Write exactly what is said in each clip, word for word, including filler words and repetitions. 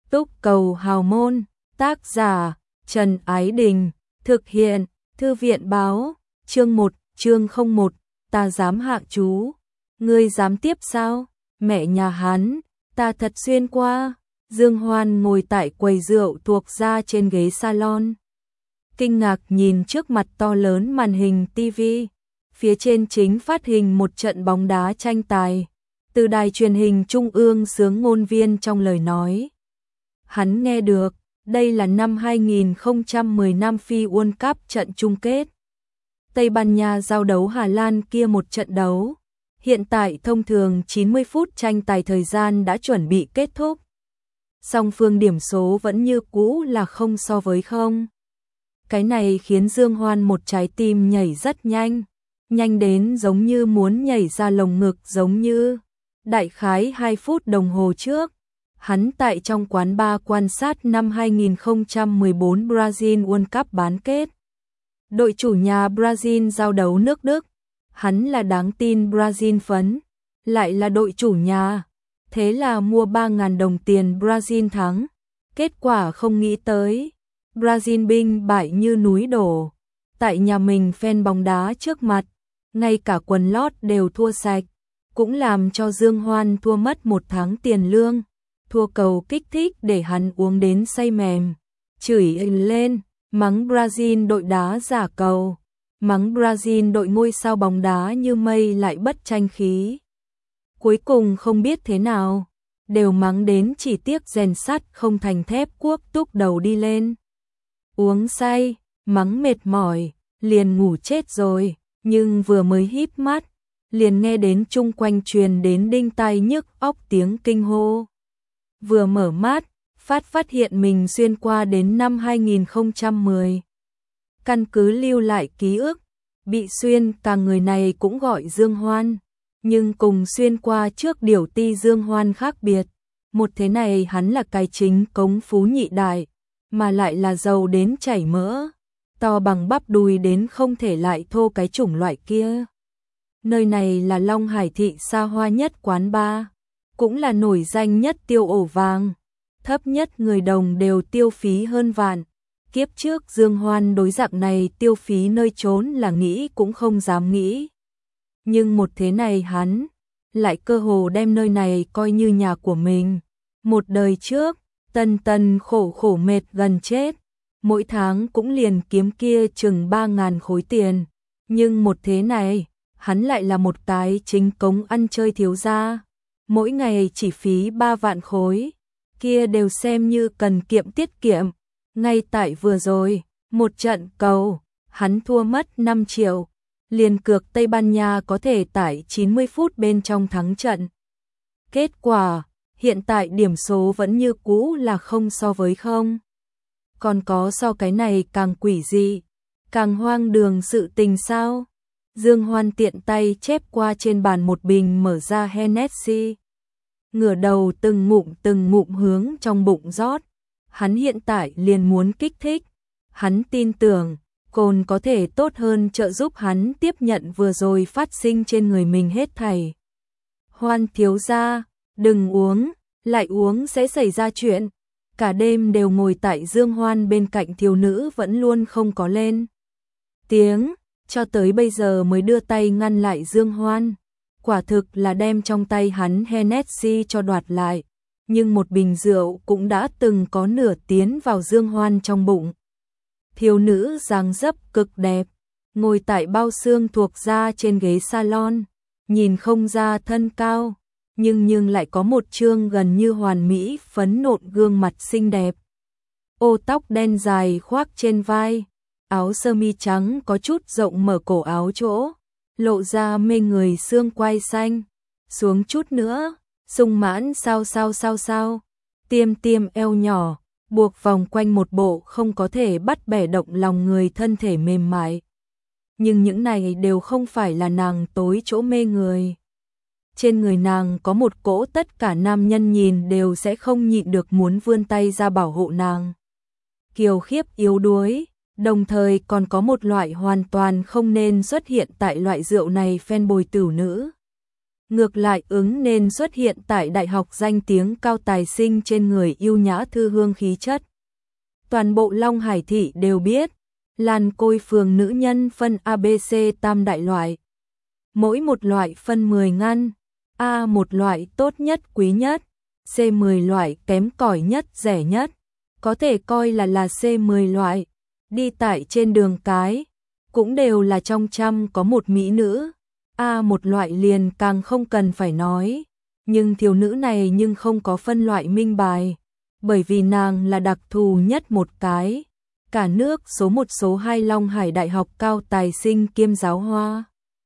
Túc Cầu Hào Môn, tác giả Trần Ái Đình, thực hiện Thư viện Báo, chương một, chương không một, ta dám hạ chú, ngươi dám tiếp sao? Mẹ nhà hắn, ta thật xuyên qua. Dương Hoan ngồi tại quầy rượu thuộc ra trên ghế salon, kinh ngạc nhìn trước mặt to lớn màn hình tivi, phía trên chính phát hình một trận bóng đá tranh tài, từ đài truyền hình trung ương xướng ngôn viên trong lời nói. Hắn nghe được, đây là năm hai nghìn không trăm mười Nam Phi World Cup trận chung kết. Tây Ban Nha giao đấu Hà Lan kia một trận đấu. Hiện tại thông thường chín mươi phút tranh tài thời gian đã chuẩn bị kết thúc. Song phương điểm số vẫn như cũ là không so với không. Cái này khiến Dương Hoan một trái tim nhảy rất nhanh, nhanh đến giống như muốn nhảy ra lồng ngực giống như. Đại khái hai phút đồng hồ trước, hắn tại trong quán bar quan sát năm hai nghìn không trăm mười bốn Brazil World Cup bán kết. Đội chủ nhà Brazil giao đấu nước Đức, hắn là đáng tin Brazil phấn, lại là đội chủ nhà. Thế là mua ba nghìn đồng tiền Brazil thắng. Kết quả không nghĩ tới, Brazil binh bại như núi đổ. Tại nhà mình fan bóng đá trước mặt, ngay cả quần lót đều thua sạch, cũng làm cho Dương Hoan thua mất một tháng tiền lương. Thua cầu kích thích để hắn uống đến say mềm, chửi lên, mắng Brazil đội đá giả cầu, mắng Brazil đội ngôi sao bóng đá như mây lại bất tranh khí. Cuối cùng không biết thế nào, đều mắng đến chỉ tiếc rèn sắt không thành thép cuốc túc đầu đi lên. Uống say, mắng mệt mỏi, liền ngủ chết rồi, nhưng vừa mới híp mắt, liền nghe đến chung quanh truyền đến đinh tai nhức óc tiếng kinh hô. Vừa mở mắt, phát phát hiện mình xuyên qua đến năm hai nghìn không trăm mười. Căn cứ lưu lại ký ức, bị xuyên cả người này cũng gọi Dương Hoan. Nhưng cùng xuyên qua trước điều ti Dương Hoan khác biệt, một thế này hắn là cái chính cống phú nhị đại, mà lại là giàu đến chảy mỡ, to bằng bắp đùi đến không thể lại thô cái chủng loại kia. Nơi này là Long Hải thị xa hoa nhất quán bar, cũng là nổi danh nhất tiêu ổ vàng, thấp nhất người đồng đều tiêu phí hơn vạn. Kiếp trước Dương Hoan đối dạng này tiêu phí nơi trốn là nghĩ cũng không dám nghĩ. Nhưng một thế này hắn lại cơ hồ đem nơi này coi như nhà của mình. Một đời trước, tân tân khổ khổ mệt gần chết, mỗi tháng cũng liền kiếm kia chừng ba ngàn khối tiền. Nhưng một thế này, hắn lại là một cái chính cống ăn chơi thiếu gia, mỗi ngày chỉ phí ba vạn khối, kia đều xem như cần kiệm tiết kiệm. Ngay tại vừa rồi, một trận cầu, hắn thua mất năm triệu. Liền cược Tây Ban Nha có thể tại chín mươi phút bên trong thắng trận. Kết quả, hiện tại điểm số vẫn như cũ là không so với không. Còn có so cái này càng quỷ dị, càng hoang đường sự tình sao? Dương Hoan tiện tay chép qua trên bàn một bình mở ra Hennessy. Ngửa đầu từng ngụm từng ngụm hướng trong bụng rót. Hắn hiện tại liền muốn kích thích. Hắn tin tưởng cồn có thể tốt hơn trợ giúp hắn tiếp nhận vừa rồi phát sinh trên người mình hết thảy. Hoan thiếu gia, đừng uống, lại uống sẽ xảy ra chuyện. Cả đêm đều ngồi tại Dương Hoan bên cạnh thiếu nữ vẫn luôn không có lên tiếng, cho tới bây giờ mới đưa tay ngăn lại Dương Hoan. Quả thực là đem trong tay hắn Hennessy cho đoạt lại, nhưng một bình rượu cũng đã từng có nửa tiến vào Dương Hoan trong bụng. Thiếu nữ dáng dấp cực đẹp, ngồi tại bao xương thuộc ra trên ghế salon, nhìn không ra thân cao, nhưng nhưng lại có một trương gần như hoàn mỹ phấn nộn gương mặt xinh đẹp. Ô tóc đen dài khoác trên vai, áo sơ mi trắng có chút rộng mở cổ áo chỗ, lộ ra mê người xương quai xanh, xuống chút nữa, sung mãn sao sao sao sao, tiêm tiêm eo nhỏ, buộc vòng quanh một bộ không có thể bắt bẻ động lòng người thân thể mềm mại. Nhưng những này đều không phải là nàng tối chỗ mê người. Trên người nàng có một cỗ tất cả nam nhân nhìn đều sẽ không nhịn được muốn vươn tay ra bảo hộ nàng. Kiều khiếp yếu đuối, đồng thời còn có một loại hoàn toàn không nên xuất hiện tại loại rượu này phen bồi tử nữ. ngược lại ứng nên xuất hiện tại đại học danh tiếng cao tài sinh trên người yêu nhã thư hương khí chất. Toàn bộ Long Hải thị đều biết, Lan Côi Phường nữ nhân phân A B C tam đại loại. Mỗi một loại phân mười ngăn, A một loại tốt nhất quý nhất, C mười loại kém cỏi nhất rẻ nhất, có thể coi là là C mười loại. Đi tại trên đường cái, cũng đều là trong trăm có một mỹ nữ. A một loại liền càng không cần phải nói, nhưng thiếu nữ này nhưng không có phân loại minh bài, bởi vì nàng là đặc thù nhất một cái, cả nước số một số hai Long Hải Đại học cao tài sinh kiêm giáo hoa.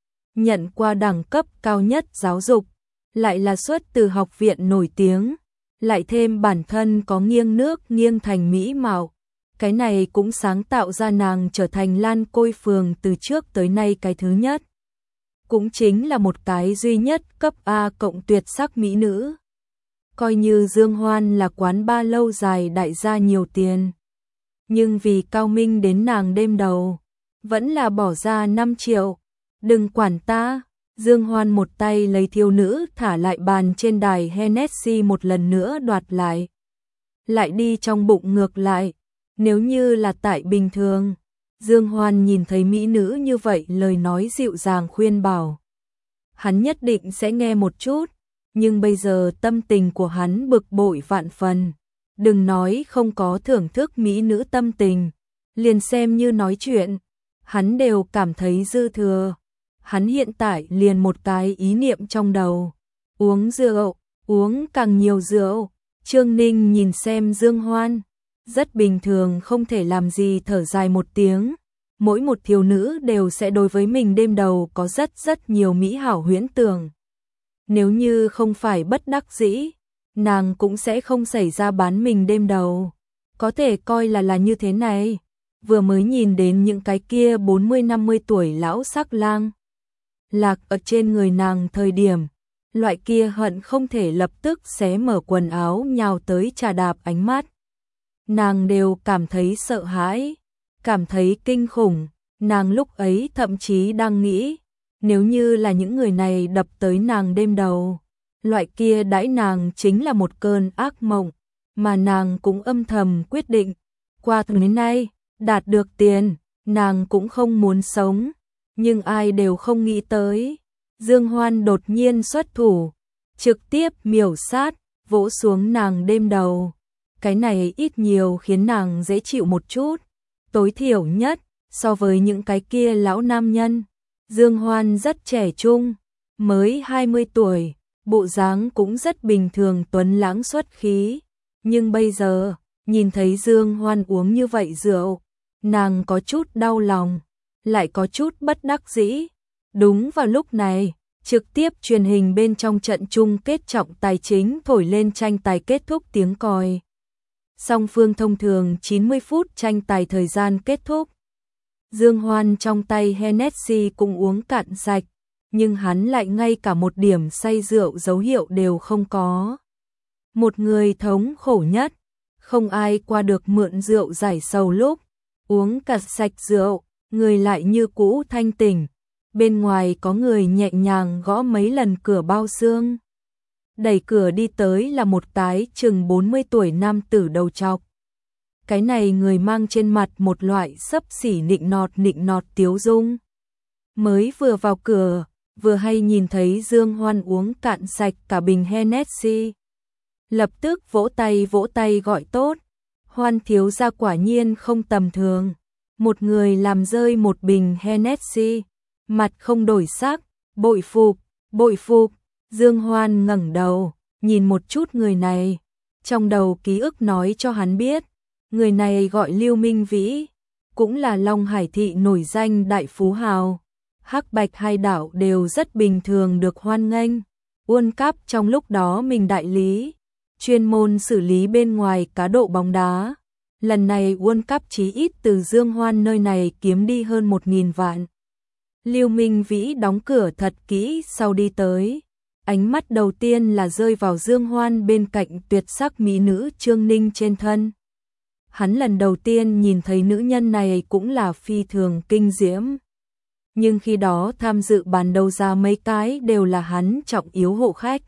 Nhận qua đẳng cấp cao nhất giáo dục, lại là xuất từ học viện nổi tiếng, lại thêm bản thân có nghiêng nước nghiêng thành mỹ mạo. Cái này cũng sáng tạo ra nàng trở thành Lan Côi Phường từ trước tới nay cái thứ nhất. Cũng chính là một cái duy nhất cấp A cộng tuyệt sắc mỹ nữ. Coi như Dương Hoan là quán ba lâu dài đại gia nhiều tiền. Nhưng vì cao minh đến nàng đêm đầu, vẫn là bỏ ra năm triệu. Đừng quản ta, Dương Hoan một tay lấy thiếu nữ thả lại bàn trên đài Hennessy một lần nữa đoạt lại. Lại đi trong bụng ngược lại, nếu như là tại bình thường. Dương Hoan nhìn thấy mỹ nữ như vậy lời nói dịu dàng khuyên bảo. Hắn nhất định sẽ nghe một chút, nhưng bây giờ tâm tình của hắn bực bội vạn phần. Đừng nói không có thưởng thức mỹ nữ tâm tình, liền xem như nói chuyện, hắn đều cảm thấy dư thừa. Hắn hiện tại liền một cái ý niệm trong đầu, uống rượu, uống càng nhiều rượu. Trương Ninh nhìn xem Dương Hoan, rất bình thường không thể làm gì thở dài một tiếng. Mỗi một thiếu nữ đều sẽ đối với mình đêm đầu có rất rất nhiều mỹ hảo huyễn tưởng. Nếu như không phải bất đắc dĩ, nàng cũng sẽ không xảy ra bán mình đêm đầu. Có thể coi là là như thế này. Vừa mới nhìn đến những cái kia bốn mươi năm mươi tuổi lão sắc lang lạc ở trên người nàng thời điểm, loại kia hận không thể lập tức xé mở quần áo nhào tới trà đạp ánh mắt. Nàng đều cảm thấy sợ hãi, cảm thấy kinh khủng. Nàng lúc ấy thậm chí đang nghĩ, nếu như là những người này đập tới nàng đêm đầu, loại kia đãi nàng chính là một cơn ác mộng, mà nàng cũng âm thầm quyết định, qua từ đến nay, đạt được tiền, nàng cũng không muốn sống, nhưng ai đều không nghĩ tới. Dương Hoan đột nhiên xuất thủ, trực tiếp miểu sát, vỗ xuống nàng đêm đầu. Cái này ít nhiều khiến nàng dễ chịu một chút, tối thiểu nhất, so với những cái kia lão nam nhân. Dương Hoan rất trẻ trung, mới hai mươi tuổi, bộ dáng cũng rất bình thường tuấn lãng xuất khí. Nhưng bây giờ, nhìn thấy Dương Hoan uống như vậy rượu, nàng có chút đau lòng, lại có chút bất đắc dĩ. Đúng vào lúc này, trực tiếp truyền hình bên trong trận chung kết trọng tài chính thổi lên tranh tài kết thúc tiếng còi. Song phương thông thường chín mươi phút tranh tài thời gian kết thúc. Dương Hoan trong tay Hennessy cũng uống cạn sạch, nhưng hắn lại ngay cả một điểm say rượu dấu hiệu đều không có. Một người thống khổ nhất, không ai qua được mượn rượu giải sầu lúc uống cạn sạch rượu, người lại như cũ thanh tỉnh. Bên ngoài có người nhẹ nhàng gõ mấy lần cửa bao xương. Đẩy cửa đi tới là một cái chừng bốn mươi tuổi nam tử đầu trọc. Cái này người mang trên mặt một loại xấp xỉ nịnh nọt nịnh nọt tiếu dung. Mới vừa vào cửa, vừa hay nhìn thấy Dương Hoan uống cạn sạch cả bình Hennessy. Lập tức vỗ tay vỗ tay gọi tốt. Hoan thiếu gia quả nhiên không tầm thường. Một người làm rơi một bình Hennessy, mặt không đổi sắc, bội phục, bội phục. Dương Hoan ngẩng đầu, nhìn một chút người này. Trong đầu ký ức nói cho hắn biết, người này gọi Lưu Minh Vĩ, cũng là Long Hải thị nổi danh đại phú hào. Hắc Bạch hai đảo đều rất bình thường được hoan nghênh. World Cup trong lúc đó mình đại lý, chuyên môn xử lý bên ngoài cá độ bóng đá. Lần này World Cup chí ít từ Dương Hoan nơi này kiếm đi hơn một nghìn vạn. Lưu Minh Vĩ đóng cửa thật kỹ sau đi tới. Ánh mắt đầu tiên là rơi vào Dương Hoan bên cạnh tuyệt sắc mỹ nữ Trương Ninh trên thân. Hắn lần đầu tiên nhìn thấy nữ nhân này cũng là phi thường kinh diễm. nhưng khi đó tham dự bàn đấu giá mấy cái đều là hắn trọng yếu hộ khách.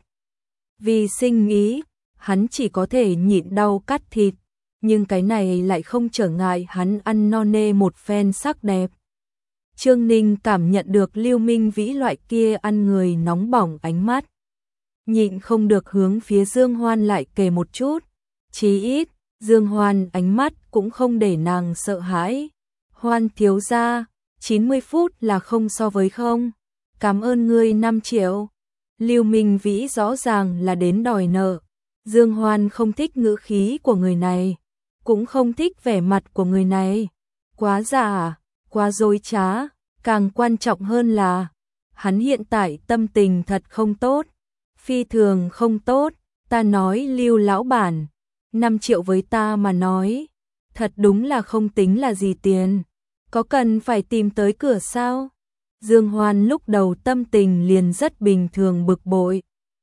Vì sinh ý, hắn chỉ có thể nhịn đau cắt thịt, nhưng cái này lại không trở ngại hắn ăn no nê một phen sắc đẹp. Trương Ninh cảm nhận được Lưu Minh Vĩ loại kia ăn người nóng bỏng ánh mắt, nhịn không được hướng phía Dương Hoan lại kề một chút, chí ít, Dương Hoan ánh mắt cũng không để nàng sợ hãi. Hoan thiếu gia, chín mươi phút là không so với không, cảm ơn ngươi năm triệu. Lưu Minh Vĩ rõ ràng là đến đòi nợ. Dương Hoan không thích ngữ khí của người này, cũng không thích vẻ mặt của người này. Quá giả, quá dối trá, càng quan trọng hơn là hắn hiện tại tâm tình thật không tốt, phi thường không tốt. Ta nói Lưu lão bản, năm triệu với ta mà nói, thật đúng là không tính là gì tiền, có cần phải tìm tới cửa sao? Dương Hoan lúc đầu tâm tình liền rất bình thường bực bội,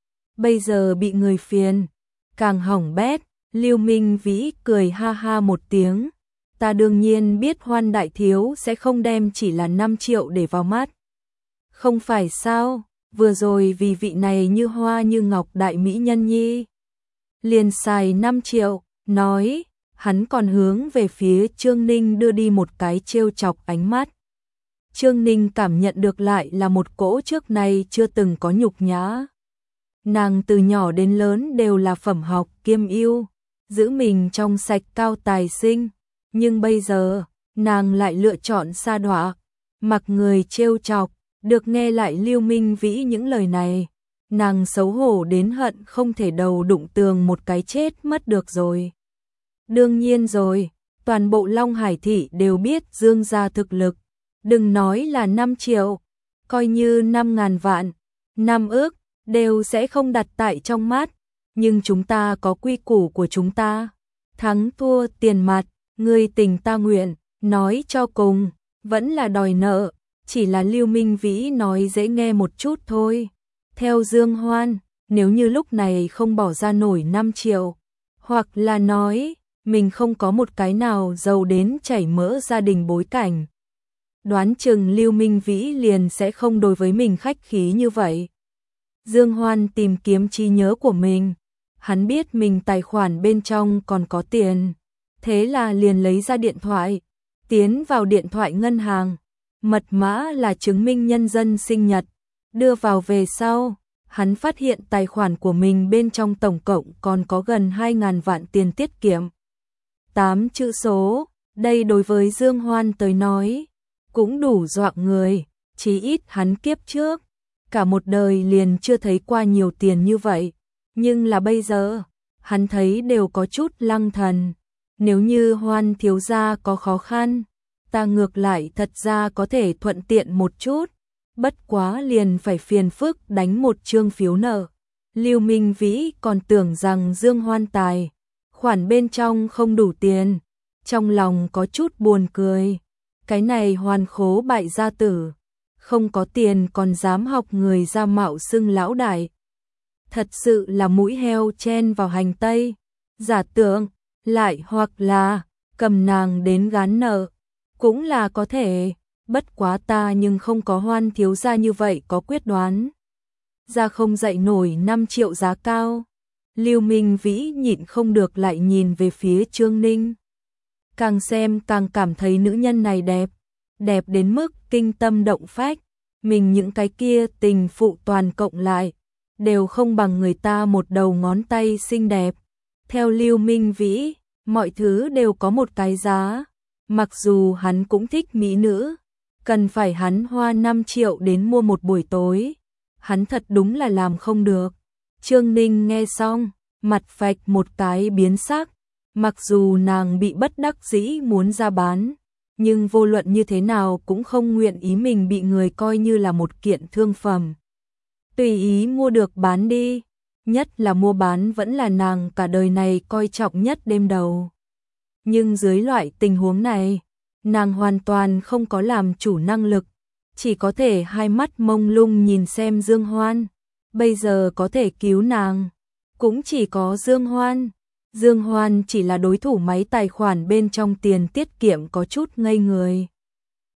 bây giờ bị người phiền, càng hỏng bét. Lưu Minh Vĩ cười ha ha một tiếng, ta đương nhiên biết Hoan đại thiếu sẽ không đem chỉ là năm triệu để vào mắt. Không phải sao, vừa rồi vì vị này như hoa như ngọc đại mỹ nhân nhi, liền xài năm triệu, nói, hắn còn hướng về phía Trương Ninh đưa đi một cái trêu chọc ánh mắt. Trương Ninh cảm nhận được lại là một cỗ trước nay chưa từng có nhục nhã. Nàng từ nhỏ đến lớn đều là phẩm học kiêm ưu, giữ mình trong sạch cao tài sinh, nhưng bây giờ, nàng lại lựa chọn sa đọa, mặc người trêu chọc. Được nghe lại Lưu Minh Vĩ những lời này, nàng xấu hổ đến hận không thể đầu đụng tường một cái chết mất được rồi. Đương nhiên rồi, toàn bộ Long Hải thị đều biết Dương gia thực lực, đừng nói là năm triệu, coi như năm ngàn vạn, năm ước, đều sẽ không đặt tại trong mắt, nhưng chúng ta có quy củ của chúng ta, thắng thua tiền mặt, ngươi tình ta nguyện, nói cho cùng, vẫn là đòi nợ. Chỉ là Lưu Minh Vĩ nói dễ nghe một chút thôi. Theo Dương Hoan, nếu như lúc này không bỏ ra nổi năm triệu, hoặc là nói, mình không có một cái nào giàu đến chảy mỡ gia đình bối cảnh, đoán chừng Lưu Minh Vĩ liền sẽ không đối với mình khách khí như vậy. Dương Hoan tìm kiếm trí nhớ của mình, hắn biết mình tài khoản bên trong còn có tiền, thế là liền lấy ra điện thoại, tiến vào điện thoại ngân hàng. Mật mã là chứng minh nhân dân sinh nhật, đưa vào về sau, hắn phát hiện tài khoản của mình bên trong tổng cộng còn có gần hai ngàn vạn tiền tiết kiệm. tám chữ số, đây đối với Dương Hoan tới nói, cũng đủ dọa người, chí ít hắn kiếp trước, cả một đời liền chưa thấy qua nhiều tiền như vậy, nhưng là bây giờ, hắn thấy đều có chút lăng thần. Nếu như Hoan thiếu gia có khó khăn, ta ngược lại thật ra có thể thuận tiện một chút, bất quá liền phải phiền phức đánh một chương phiếu nợ. Lưu Minh Vĩ còn tưởng rằng Dương Hoan tài khoản bên trong không đủ tiền, trong lòng có chút buồn cười. Cái này Hoan khố bại gia tử, không có tiền còn dám học người ra mạo xưng lão đại. Thật sự là mũi heo chen vào hành tây, giả tưởng, lại hoặc là cầm nàng đến gán nợ. Cũng là có thể, bất quá ta nhưng không có Hoan thiếu gia như vậy có quyết đoán. Ra không dậy nổi năm triệu giá cao. Lưu Minh Vĩ nhịn không được lại nhìn về phía Trương Ninh. Càng xem càng cảm thấy nữ nhân này đẹp, đẹp đến mức kinh tâm động phách. Mình những cái kia tình phụ toàn cộng lại, đều không bằng người ta một đầu ngón tay xinh đẹp. Theo Lưu Minh Vĩ, mọi thứ đều có một cái giá. Mặc dù hắn cũng thích mỹ nữ, cần phải hắn hoa năm triệu đến mua một buổi tối, hắn thật đúng là làm không được. Trương Ninh nghe xong, mặt phạch một cái biến sắc, mặc dù nàng bị bất đắc dĩ muốn ra bán, nhưng vô luận như thế nào cũng không nguyện ý mình bị người coi như là một kiện thương phẩm. Tùy ý mua được bán đi, nhất là mua bán vẫn là nàng cả đời này coi trọng nhất đêm đầu. Nhưng dưới loại tình huống này, nàng hoàn toàn không có làm chủ năng lực, chỉ có thể hai mắt mông lung nhìn xem Dương Hoan. Bây giờ có thể cứu nàng, cũng chỉ có Dương Hoan. Dương Hoan chỉ là đối thủ máy tài khoản bên trong tiền tiết kiệm có chút ngây người.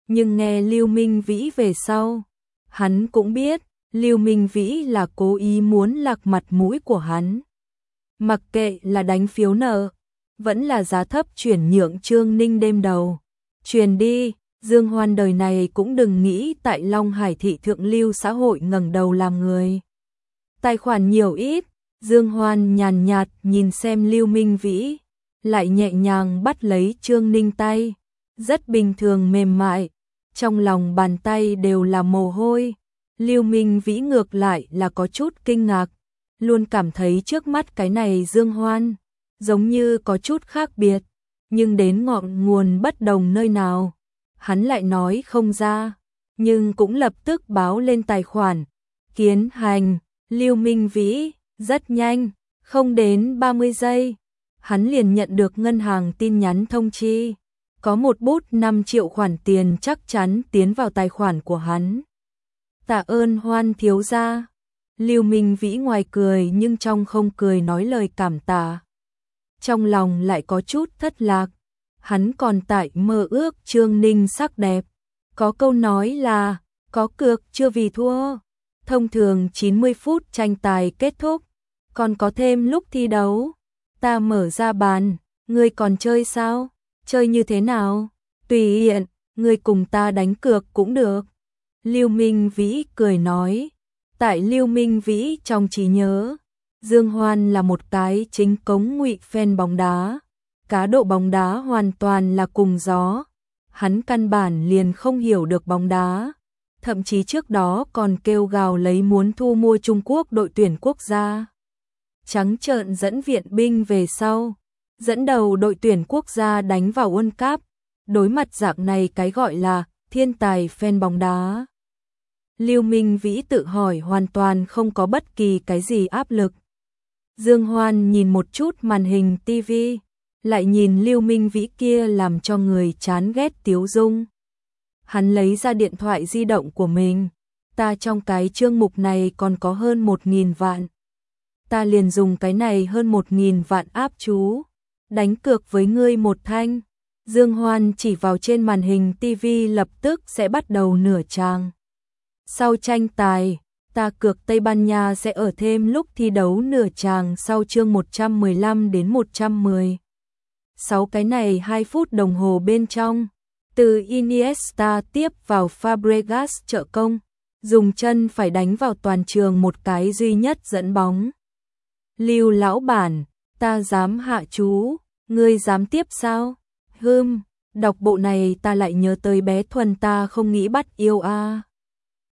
Nhưng nghe Lưu Minh Vĩ về sau, hắn cũng biết, Lưu Minh Vĩ là cố ý muốn lạc mặt mũi của hắn. Mặc kệ là đánh phiếu nợ, vẫn là giá thấp chuyển nhượng Trương Ninh đêm đầu. Truyền đi, Dương Hoan đời này cũng đừng nghĩ tại Long Hải thị thượng lưu xã hội ngẩng đầu làm người. Tài khoản nhiều ít, Dương Hoan nhàn nhạt nhìn xem Lưu Minh Vĩ, lại nhẹ nhàng bắt lấy Trương Ninh tay, rất bình thường mềm mại, trong lòng bàn tay đều là mồ hôi. Lưu Minh Vĩ ngược lại là có chút kinh ngạc, luôn cảm thấy trước mắt cái này Dương Hoan, giống như có chút khác biệt, nhưng đến ngọn nguồn bất đồng nơi nào, hắn lại nói không ra, nhưng cũng lập tức báo lên tài khoản. Kiến hành, Lưu Minh Vĩ, rất nhanh, không đến ba mươi giây, hắn liền nhận được ngân hàng tin nhắn thông chi, có một bút năm triệu khoản tiền chắc chắn tiến vào tài khoản của hắn. Tạ ơn Hoan thiếu gia. Lưu Minh Vĩ ngoài cười nhưng trong không cười nói lời cảm tạ. Trong lòng lại có chút thất lạc, hắn còn tại mơ ước Trương Ninh sắc đẹp. Có câu nói là, có cược chưa vì thua. Thông thường chín mươi phút tranh tài kết thúc, còn có thêm lúc thi đấu. Ta mở ra bàn, ngươi còn chơi sao? Chơi như thế nào? Tùy hiện, ngươi cùng ta đánh cược cũng được. Lưu Minh Vĩ cười nói. Tại Lưu Minh Vĩ trong trí nhớ, Dương Hoan là một cái chính cống ngụy fan bóng đá. Cá độ bóng đá hoàn toàn là cùng gió. Hắn căn bản liền không hiểu được bóng đá. Thậm chí trước đó còn kêu gào lấy muốn thu mua Trung Quốc đội tuyển quốc gia. Trắng trợn dẫn viện binh về sau, dẫn đầu đội tuyển quốc gia đánh vào World Cup. Đối mặt dạng này cái gọi là thiên tài fan bóng đá, Lưu Minh Vĩ tự hỏi hoàn toàn không có bất kỳ cái gì áp lực. Dương Hoan nhìn một chút màn hình ti vi, lại nhìn Lưu Minh Vĩ kia làm cho người chán ghét tiếu dung. Hắn lấy ra điện thoại di động của mình, ta trong cái chương mục này còn có hơn một nghìn vạn. Ta liền dùng cái này hơn một nghìn vạn áp chú, đánh cược với ngươi một thanh. Dương Hoan chỉ vào trên màn hình ti vi lập tức sẽ bắt đầu nửa trang. Sau tranh tài, ta cược Tây Ban Nha sẽ ở thêm lúc thi đấu nửa tràng sau chương một trăm mười lăm đến một trăm mười. Sáu cái này hai phút đồng hồ bên trong, từ Iniesta tiếp vào Fabregas trợ công, dùng chân phải đánh vào toàn trường một cái duy nhất dẫn bóng. Lưu lão bản, ta dám hạ chú, ngươi dám tiếp sao? Hừm, đọc bộ này ta lại nhớ tới bé Thuần ta không nghĩ bắt yêu a. À.